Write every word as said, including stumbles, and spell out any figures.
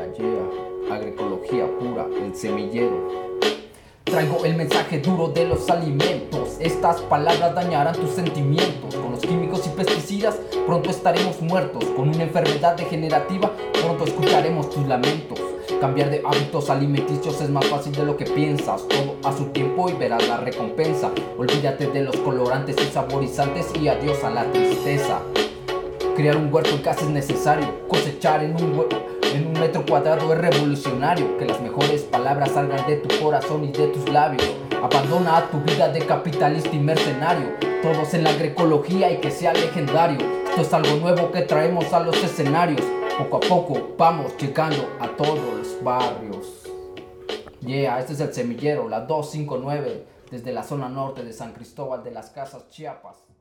Yeah, yeah, agroecología pura, el semillero. Traigo el mensaje duro de los alimentos. Estas palabras dañarán tus sentimientos. Con los químicos y pesticidas pronto estaremos muertos. Con una enfermedad degenerativa pronto escucharemos tus lamentos. Cambiar de hábitos alimenticios es más fácil de lo que piensas. Todo a su tiempo y verás la recompensa. Olvídate de los colorantes y saborizantes y adiós a la tristeza. Crear un huerto en casa es necesario. Cosechar en un huerto en un metro cuadrado es revolucionario. Que las mejores palabras salgan de tu corazón y de tus labios. Abandona a tu vida de capitalista y mercenario. Todos en la agroecología y que sea legendario. Esto es algo nuevo que traemos a los escenarios. Poco a poco vamos llegando a todos los barrios. Yeah, este es el semillero, la doscientos cincuenta y nueve, desde la zona norte de San Cristóbal de las Casas, Chiapas.